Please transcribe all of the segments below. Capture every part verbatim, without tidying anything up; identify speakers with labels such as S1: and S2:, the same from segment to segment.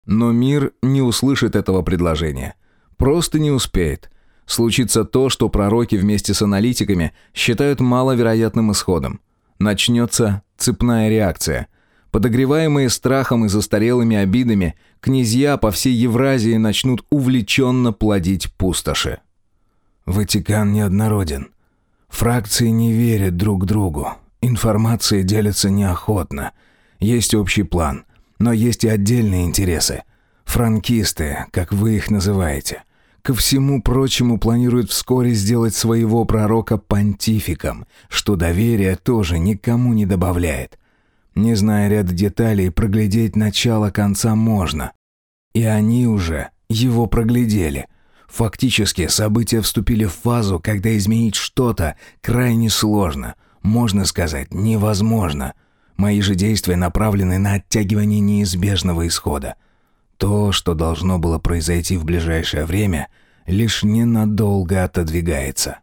S1: Но мир не услышит этого предложения. Просто не успеет. Случится то, что пророки вместе с аналитиками считают маловероятным исходом. Начнется цепная реакция. Подогреваемые страхом и застарелыми обидами, князья по всей Евразии начнут увлеченно плодить пустоши.
S2: Ватикан неоднороден. Фракции не верят друг другу. Информация делится неохотно. Есть общий план, но есть и отдельные интересы. Франкисты, как вы их называете, ко всему прочему планируют вскоре сделать своего пророка понтификом, что доверия тоже никому не добавляет. Не зная ряд деталей, проглядеть начало конца можно. И они уже его проглядели. Фактически события вступили в фазу, когда изменить что-то крайне сложно, можно сказать, невозможно. Мои же действия направлены на оттягивание неизбежного исхода. То, что должно было произойти в ближайшее время, лишь ненадолго отодвигается.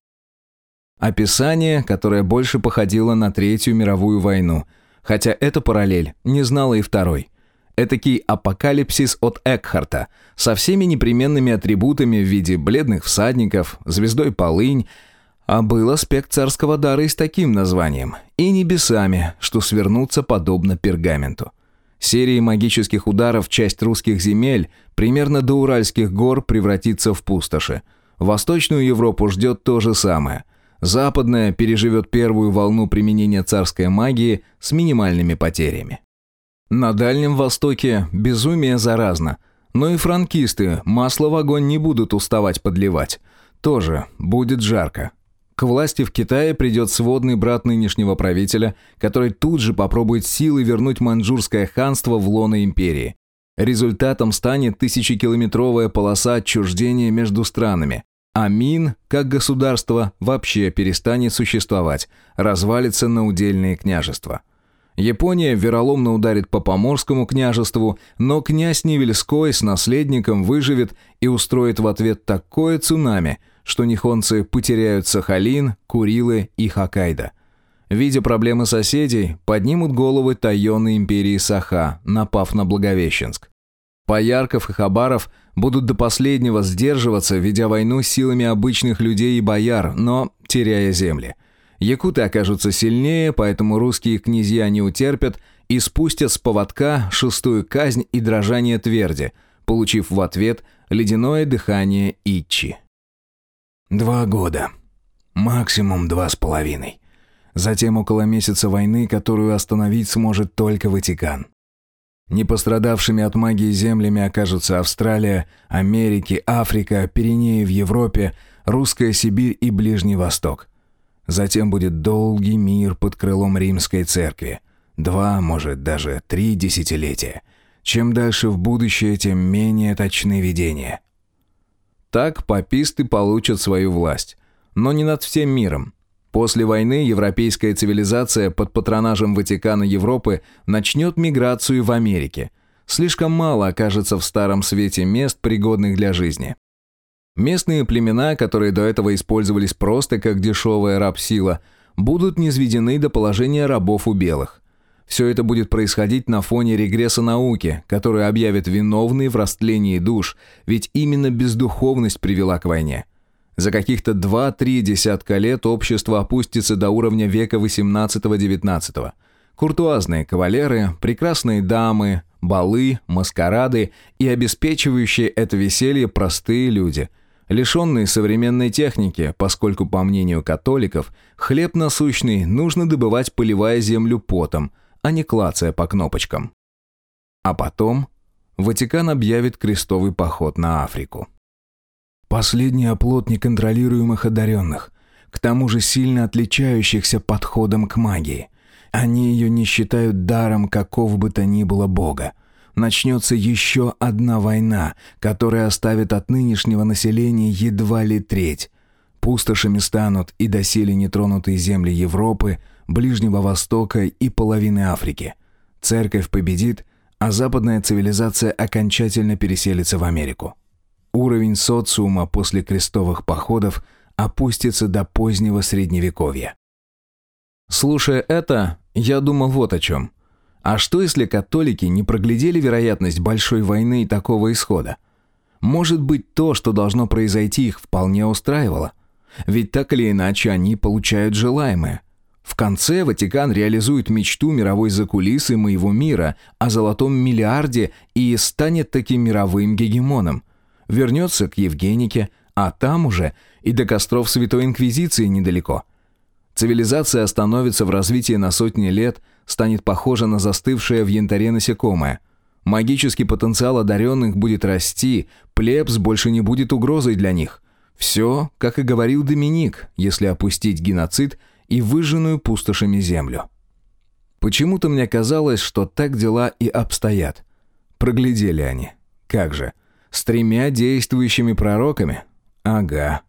S1: Описание, которое больше походило на Третью мировую войну, хотя эта параллель не знала и второй. Этакий апокалипсис от Экхарта, со всеми непременными атрибутами в виде бледных всадников, звездой полынь, а был аспект царского дара и с таким названием, и небесами, что свернутся подобно пергаменту. Серией магических ударов часть русских земель, примерно до Уральских гор, превратится в пустоши. Восточную Европу ждет то же самое. Западная переживет первую волну применения царской магии с минимальными потерями. На Дальнем Востоке безумие заразно, но и франкисты масло в огонь не будут уставать подливать. Тоже будет жарко. К власти в Китае придет сводный брат нынешнего правителя, который тут же попробует силой вернуть маньчжурское ханство в лоно империи. Результатом станет тысячекилометровая полоса отчуждения между странами, а Мин, как государство, вообще перестанет существовать, развалится на удельные княжества. Япония вероломно ударит по Поморскому княжеству, но князь Невельской с наследником выживет и устроит в ответ такое цунами, что нихонцы потеряют Сахалин, Курилы и Хоккайдо. Видя проблемы соседей, поднимут головы Тайоны империи Саха, напав на Благовещенск. Поярков и Хабаров будут до последнего сдерживаться, ведя войну силами обычных людей и бояр, но теряя земли. Якуты окажутся сильнее, поэтому русские князья не утерпят и спустят с поводка шестую казнь и дрожание тверди, получив в ответ ледяное дыхание Иччи.
S2: Два года. Максимум два с половиной. Затем около месяца войны, которую остановить сможет только Ватикан. Не пострадавшими от магии землями окажутся Австралия, Америка, Африка, Пиренеи в Европе, Русская Сибирь и Ближний Восток. Затем будет долгий мир под крылом Римской Церкви. Два, может, даже три десятилетия. Чем дальше в будущее, тем менее точны видения.
S1: Так паписты получат свою власть. Но не над всем миром. После войны европейская цивилизация под патронажем Ватикана Европы начнет миграцию в Америке. Слишком мало окажется в Старом Свете мест, пригодных для жизни. Местные племена, которые до этого использовались просто как дешевая рабсила, будут низведены до положения рабов у белых. Все это будет происходить на фоне регресса науки, который объявит виновный в растлении душ, ведь именно бездуховность привела к войне. За каких-то два-три десятка лет общество опустится до уровня века восемнадцатого-девятнадцатого. Куртуазные кавалеры, прекрасные дамы, балы, маскарады и обеспечивающие это веселье простые люди, лишенные современной техники, поскольку, по мнению католиков, хлеб насущный нужно добывать, поливая землю потом, а не клацая по кнопочкам. А потом Ватикан объявит крестовый поход на Африку.
S2: Последний оплот неконтролируемых одаренных, к тому же сильно отличающихся подходом к магии. Они ее не считают даром какого бы то ни было бога. Начнется еще одна война, которая оставит от нынешнего населения едва ли треть. Пустошами станут и доселе нетронутые земли Европы, Ближнего Востока и половины Африки. Церковь победит, а западная цивилизация окончательно переселится в Америку. Уровень социума после крестовых походов опустится до позднего Средневековья.
S1: Слушая это, я думал вот о чем. А что, если католики не проглядели вероятность большой войны и такого исхода? Может быть, то, что должно произойти, их вполне устраивало. Ведь так или иначе они получают желаемое. В конце Ватикан реализует мечту мировой закулисы моего мира о золотом миллиарде и станет таким мировым гегемоном. Вернется к Евгенике, а там уже и до костров Святой Инквизиции недалеко. Цивилизация остановится в развитии на сотни лет, станет похожа на застывшее в янтаре насекомое. Магический потенциал одаренных будет расти, плебс больше не будет угрозой для них. Все, как и говорил Доминик, если опустить геноцид и выжженную пустошами землю. Почему-то мне казалось, что так дела и обстоят. Проглядели они. Как же? С тремя действующими пророками? Ага.